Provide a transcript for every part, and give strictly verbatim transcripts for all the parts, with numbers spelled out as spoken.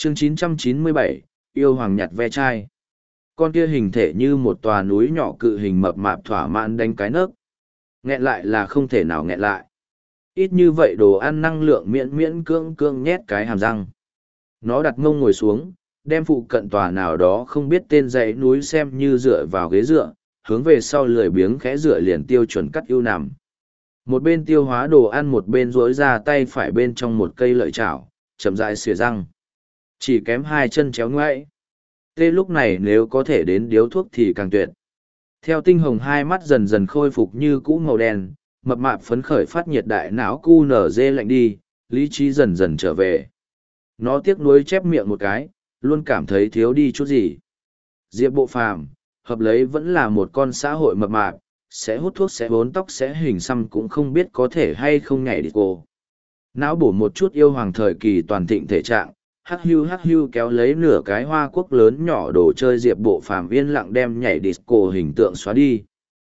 chương chín trăm chín mươi bảy, yêu hoàng nhặt ve chai. Con kia hình thể như một tòa núi nhỏ cự hình mập mạp thỏa mãn đánh cái nấc. Nghẹn lại là không thể nào nghẹn lại. Ít như vậy đồ ăn năng lượng miễn miễn cưỡng cưỡng nhét cái hàm răng. Nó đặt mông ngồi xuống, đem phụ cận tòa nào đó không biết tên dãy núi xem như dựa vào ghế dựa, hướng về sau lười biếng khẽ dựa liền tiêu chuẩn cắt ưu nằm. Một bên tiêu hóa đồ ăn một bên duỗi ra tay phải bên trong một cây lợi chảo, chậm rãi xìa răng. Chỉ kém hai chân chéo ngoãi. Tê lúc này nếu có thể đến điếu thuốc thì càng tuyệt. Theo tinh hồng hai mắt dần dần khôi phục như cũ màu đen, mập mạp phấn khởi phát nhiệt đại não cu nở dê lạnh đi, lý trí dần dần trở về. Nó tiếc nuối chép miệng một cái, luôn cảm thấy thiếu đi chút gì. Diệp Bộ Phàm, hợp lấy vẫn là một con xã hội mập mạp, sẽ hút thuốc sẽ vốn tóc sẽ hình xăm cũng không biết có thể hay không nhảy đi cô. Não bổ một chút yêu hoàng thời kỳ toàn thịnh thể trạng, hắc hưu hắc hưu kéo lấy nửa cái hoa quốc lớn nhỏ đồ chơi Diệp Bộ Phàm yên lặng đem nhảy disco hình tượng xóa đi.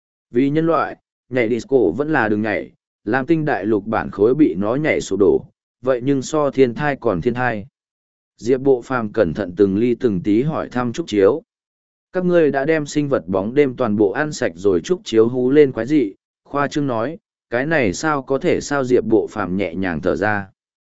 Vì nhân loại, nhảy disco vẫn là đường nhảy, làm tinh đại lục bản khối bị nó nhảy sụp đổ, vậy nhưng so thiên thai còn thiên thai. Diệp Bộ Phàm cẩn thận từng ly từng tí hỏi thăm Trúc Chiếu. Các ngươi đã đem sinh vật bóng đêm toàn bộ ăn sạch rồi. Trúc Chiếu hú lên quái dị, khoa trương nói, cái này sao có thể sao? Diệp Bộ Phàm nhẹ nhàng thở ra.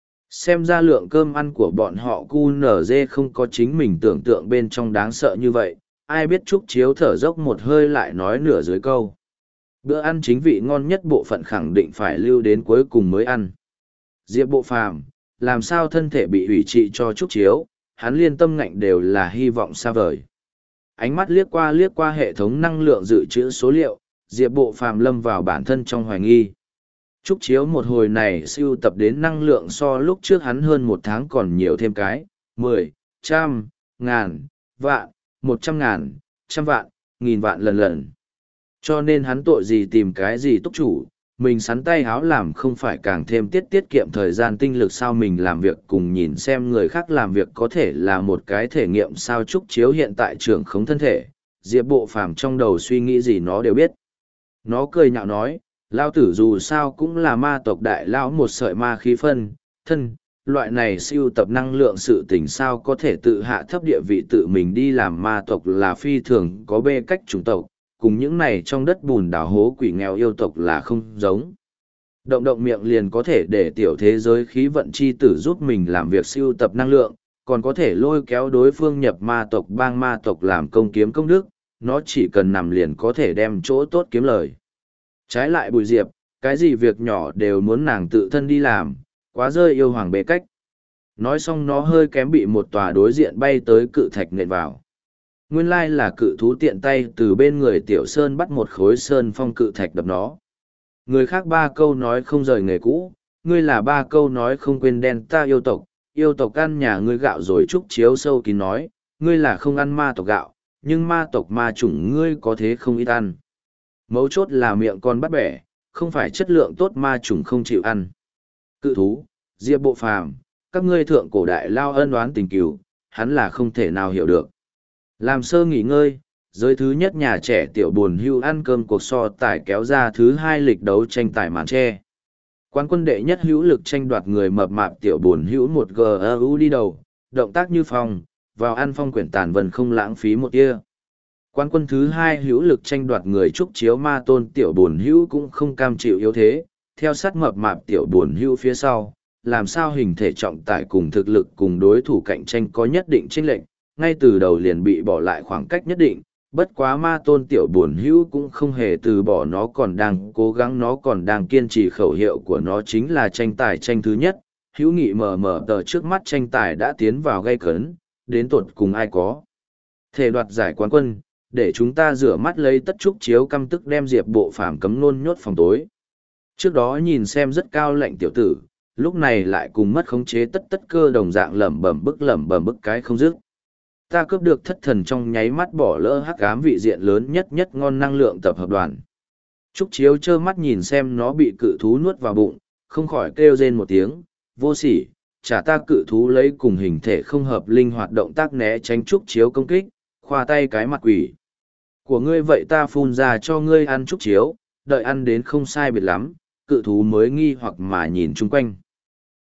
Xem ra lượng cơm ăn của bọn họ cu nở dê không có chính mình tưởng tượng bên trong đáng sợ như vậy, ai biết Trúc Chiếu thở dốc một hơi lại nói nửa dưới câu. Bữa ăn chính vị ngon nhất bộ phận khẳng định phải lưu đến cuối cùng mới ăn. Diệp Bộ Phàm, làm sao thân thể bị hủy trị cho Trúc Chiếu, hắn liên tâm ngạnh đều là hy vọng xa vời. Ánh mắt liếc qua liếc qua hệ thống năng lượng dự trữ số liệu, Diệp Bộ Phàm lâm vào bản thân trong hoài nghi. Trúc Chiếu một hồi này sưu tập đến năng lượng so lúc trước hắn hơn một tháng còn nhiều thêm cái, mười, trăm, ngàn, vạn, một trăm ngàn, trăm vạn, nghìn vạn lần lần. Cho nên hắn tội gì tìm cái gì túc chủ, mình sắn tay háo làm không phải càng thêm tiết tiết kiệm thời gian tinh lực sao? Mình làm việc cùng nhìn xem người khác làm việc có thể là một cái thể nghiệm sao? Trúc Chiếu hiện tại trưởng khống thân thể, Diệp Bộ Phàm trong đầu suy nghĩ gì nó đều biết. Nó cười nhạo nói, lao tử dù sao cũng là ma tộc đại lão một sợi ma khí phân, thân, loại này siêu tập năng lượng sự tình sao có thể tự hạ thấp địa vị tự mình đi làm ma tộc là phi thường có bê cách chủng tộc, cùng những này trong đất bùn đào hố quỷ nghèo yêu tộc là không giống. Động động miệng liền có thể để tiểu thế giới khí vận chi tử giúp mình làm việc siêu tập năng lượng, còn có thể lôi kéo đối phương nhập ma tộc bang ma tộc làm công kiếm công đức, nó chỉ cần nằm liền có thể đem chỗ tốt kiếm lời. Trái lại Bùi Diệp, cái gì việc nhỏ đều muốn nàng tự thân đi làm, quá rơi yêu hoàng bế cách. Nói xong nó hơi kém bị một tòa đối diện bay tới cự thạch nện vào. Nguyên lai là cự thú tiện tay từ bên người Tiểu Sơn bắt một khối sơn phong cự thạch đập nó. Người khác ba câu nói không rời nghề cũ, ngươi là ba câu nói không quên đen ta yêu tộc, yêu tộc ăn nhà ngươi gạo rồi. Trúc Chiếu sâu kín nói, ngươi là không ăn ma tộc gạo, nhưng ma tộc ma chủng ngươi có thế không ít ăn. Mấu chốt là miệng con bắt bẻ, không phải chất lượng tốt ma chủng không chịu ăn. Cự thú, Diệp Bộ Phàm, các ngươi thượng cổ đại lao ân oán tình cừu, hắn là không thể nào hiểu được. Làm sơ nghỉ ngơi, giới thứ nhất nhà trẻ tiểu buồn hưu ăn cơm cuộc so tài kéo ra thứ hai lịch đấu tranh tài màn tre. Quán quân đệ nhất hữu lực tranh đoạt người mập mạp tiểu buồn hữu một gờ u đi đầu, động tác như phong, vào ăn phong quyển tàn vần không lãng phí một tia. Quán quân thứ hai hữu lực tranh đoạt người Trúc Chiếu ma tôn tiểu buồn hữu cũng không cam chịu yếu thế, theo sát mập mạp tiểu buồn hữu phía sau, làm sao hình thể trọng tải cùng thực lực cùng đối thủ cạnh tranh có nhất định chênh lệch, ngay từ đầu liền bị bỏ lại khoảng cách nhất định, bất quá ma tôn tiểu buồn hữu cũng không hề từ bỏ, nó còn đang cố gắng, nó còn đang kiên trì. Khẩu hiệu của nó chính là tranh tài tranh thứ nhất, hữu nghị mờ mờ tờ trước mắt tranh tài đã tiến vào gay cấn, đến tột cùng ai có thể đoạt giải quán quân, để chúng ta rửa mắt lấy tất. Trúc Chiếu căm tức đem Diệp Bộ Phàm cấm nôn nhốt phòng tối. Trước đó nhìn xem rất cao lạnh tiểu tử, lúc này lại cùng mất khống chế tất tất cơ đồng dạng lẩm bẩm bức lẩm bẩm bức cái không dứt. Ta cướp được thất thần trong nháy mắt bỏ lỡ hắc ám vị diện lớn nhất nhất ngon năng lượng tập hợp đoàn. Trúc Chiếu trơ mắt nhìn xem nó bị cự thú nuốt vào bụng, không khỏi kêu rên một tiếng, vô sỉ, trả ta. Cự thú lấy cùng hình thể không hợp linh hoạt động tác né tránh Trúc Chiếu công kích, khoa tay cái mặt quỷ của ngươi vậy ta phun ra cho ngươi ăn. Trúc Chiếu đợi ăn đến không sai biệt lắm, cự thú mới nghi hoặc mà nhìn chung quanh.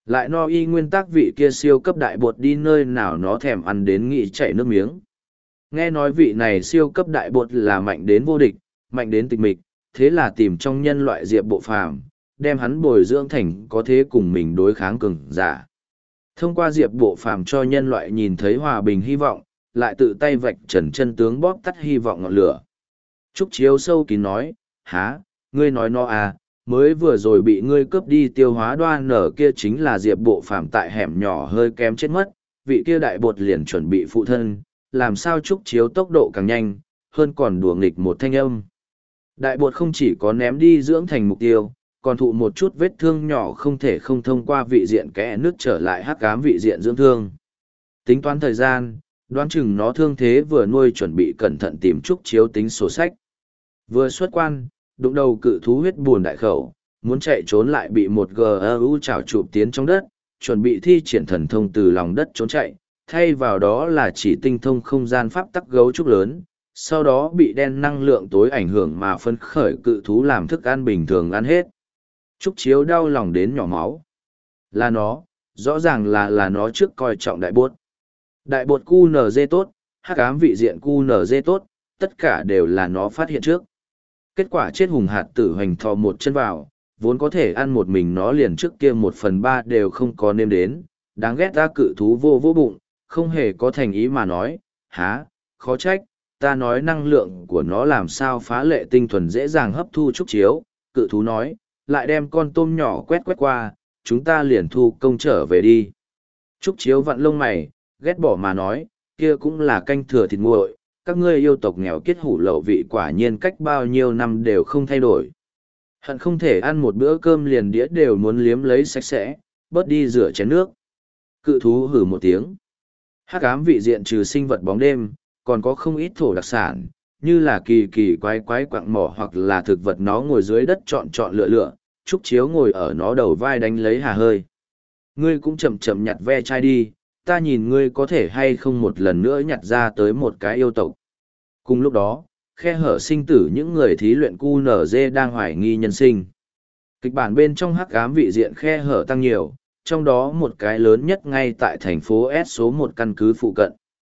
Lại no y nguyên tắc vị kia siêu cấp đại bột đi nơi nào nó thèm ăn đến nghĩ chảy nước miếng. Nghe nói vị này siêu cấp đại bột là mạnh đến vô địch, mạnh đến tịch mịch, thế là tìm trong nhân loại Diệp Bộ Phàm, đem hắn bồi dưỡng thành có thế cùng mình đối kháng cường giả. Thông qua Diệp Bộ Phàm cho nhân loại nhìn thấy hòa bình hy vọng, lại tự tay vạch trần chân tướng bóp tắt hy vọng ngọn lửa. Trúc Chiếu sâu kín nói, há, ngươi nói nó à, mới vừa rồi bị ngươi cướp đi tiêu hóa đoan nở kia chính là Diệp Bộ Phàm tại hẻm nhỏ hơi kém chết mất, vị kia đại bột liền chuẩn bị phụ thân, làm sao Trúc Chiếu tốc độ càng nhanh, hơn còn đùa nghịch một thanh âm. Đại bột không chỉ có ném đi dưỡng thành mục tiêu, còn thụ một chút vết thương nhỏ không thể không thông qua vị diện kẽ nước trở lại hắc ám vị diện dưỡng thương. Tính toán thời gian, đoán chừng nó thương thế vừa nuôi chuẩn bị cẩn thận tìm Trúc Chiếu tính sổ sách. Vừa xuất quan, đụng đầu cự thú huyết buồn đại khẩu, muốn chạy trốn lại bị một gờ u chảo chụp tiến trong đất, chuẩn bị thi triển thần thông từ lòng đất trốn chạy, thay vào đó là chỉ tinh thông không gian pháp tắc gấu trúc lớn, sau đó bị đen năng lượng tối ảnh hưởng mà phân khởi cự thú làm thức ăn bình thường ăn hết. Trúc Chiếu đau lòng đến nhỏ máu. Là nó, rõ ràng là là nó trước coi trọng đại bột. Đại bột cu nờ dê tốt, hắc ám vị diện cu nờ dê tốt, tất cả đều là nó phát hiện trước. Kết quả chết hùng hạt tử hoành thò một chân vào, vốn có thể ăn một mình nó liền trước kia một phần ba đều không có nêm đến, đáng ghét ra cự thú vô vô bụng, không hề có thành ý mà nói, há, khó trách, ta nói năng lượng của nó làm sao phá lệ tinh thuần dễ dàng hấp thu Trúc Chiếu, cự thú nói, lại đem con tôm nhỏ quét quét qua, chúng ta liền thu công trở về đi. Trúc Chiếu vặn lông mày, ghét bỏ mà nói, kia cũng là canh thừa thịt nguội, các ngươi yêu tộc nghèo kiết hủ lậu vị quả nhiên cách bao nhiêu năm đều không thay đổi. Hận không thể ăn một bữa cơm liền đĩa đều muốn liếm lấy sạch sẽ, bớt đi rửa chén nước. Cự thú hử một tiếng. Hắc ám vị diện trừ sinh vật bóng đêm, còn có không ít thổ đặc sản, như là kỳ kỳ quái quái quặng mỏ hoặc là thực vật nó ngồi dưới đất chọn chọn lựa lựa, Trúc Chiếu ngồi ở nó đầu vai đánh lấy hà hơi. Ngươi cũng chậm chậm nhặt ve chai đi, ta nhìn ngươi có thể hay không một lần nữa nhặt ra tới một cái yêu tộc. Cùng lúc đó, khe hở sinh tử những người thí luyện cu nở dê đang hoài nghi nhân sinh. Kịch bản bên trong hắc ám vị diện khe hở tăng nhiều, trong đó một cái lớn nhất ngay tại thành phố S số một căn cứ phụ cận.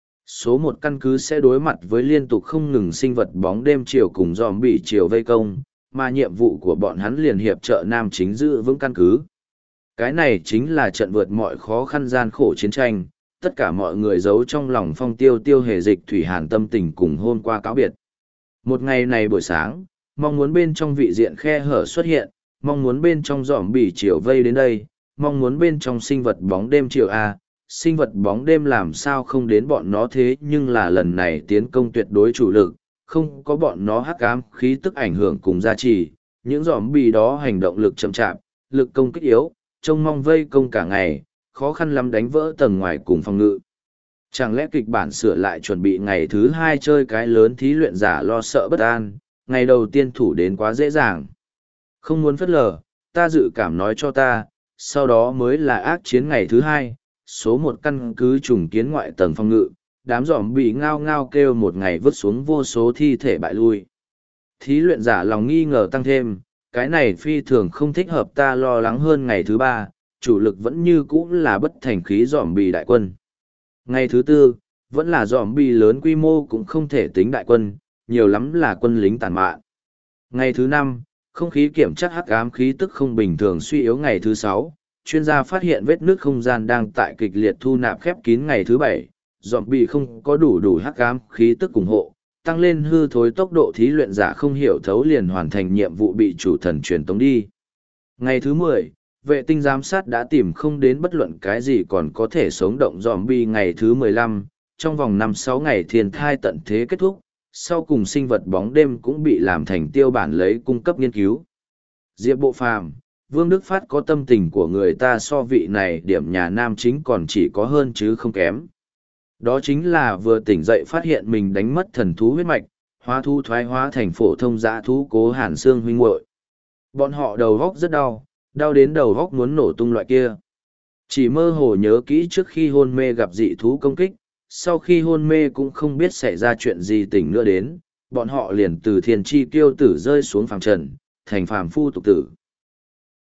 Số một căn cứ sẽ đối mặt với liên tục không ngừng sinh vật bóng đêm chiều cùng zombie chiều vây công, mà nhiệm vụ của bọn hắn liền hiệp trợ nam chính giữ vững căn cứ. Cái này chính là trận vượt mọi khó khăn gian khổ chiến tranh, tất cả mọi người giấu trong lòng phong tiêu tiêu hề dịch thủy hàn tâm tình cùng hôm qua cáo biệt. Một ngày này buổi sáng, mong muốn bên trong vị diện khe hở xuất hiện, mong muốn bên trong zombie chiều vây đến đây, mong muốn bên trong sinh vật bóng đêm chiều A, sinh vật bóng đêm làm sao không đến bọn nó thế nhưng là lần này tiến công tuyệt đối chủ lực, không có bọn nó hắc ám khí tức ảnh hưởng cùng gia trì, những zombie đó hành động lực chậm chạp, lực công kích yếu, trông mong vây công cả ngày, khó khăn lắm đánh vỡ tầng ngoài cùng phòng ngự. Chẳng lẽ kịch bản sửa lại chuẩn bị ngày thứ hai chơi cái lớn thí luyện giả lo sợ bất an, ngày đầu tiên thủ đến quá dễ dàng. Không muốn phớt lờ, ta dự cảm nói cho ta, sau đó mới là ác chiến ngày thứ hai, số một căn cứ trùng kiến ngoại tầng phòng ngự, đám giỏm bị ngao ngao kêu một ngày vứt xuống vô số thi thể bại lui. Thí luyện giả lòng nghi ngờ tăng thêm, cái này phi thường không thích hợp ta lo lắng hơn ngày thứ ba, chủ lực vẫn như cũ là bất thành khí giỏm bị đại quân. Ngày thứ tư, vẫn là giỏm bị lớn quy mô cũng không thể tính đại quân, nhiều lắm là quân lính tàn mạn. Ngày thứ năm, không khí kiểm chắc hắc ám khí tức không bình thường suy yếu. Ngày thứ sáu, chuyên gia phát hiện vết nước không gian đang tại kịch liệt thu nạp khép kín. Ngày thứ bảy, dọn bị không có đủ đủ hắc ám khí tức ủng hộ, tăng lên hư thối tốc độ thí luyện giả không hiểu thấu liền hoàn thành nhiệm vụ bị chủ thần truyền tống đi. Ngày thứ mười, vệ tinh giám sát đã tìm không đến bất luận cái gì còn có thể sống động zombie. Ngày thứ mười lăm, trong vòng năm sáu ngày thiên thai tận thế kết thúc, sau cùng sinh vật bóng đêm cũng bị làm thành tiêu bản lấy cung cấp nghiên cứu. Diệp Bộ Phàm, Vương Đức Phát có tâm tình của người ta so vị này điểm nhà nam chính còn chỉ có hơn chứ không kém. Đó chính là vừa tỉnh dậy phát hiện mình đánh mất thần thú huyết mạch, hóa thú thoái hóa thành phổ thông dã thú Cố Hàn Xương huynh muội. Bọn họ đầu góc rất đau, đau đến đầu góc muốn nổ tung loại kia. Chỉ mơ hồ nhớ kỹ trước khi hôn mê gặp dị thú công kích, sau khi hôn mê cũng không biết xảy ra chuyện gì tỉnh nữa đến, bọn họ liền từ thiên tri kiêu tử rơi xuống phàm trần, thành phàm phu tục tử.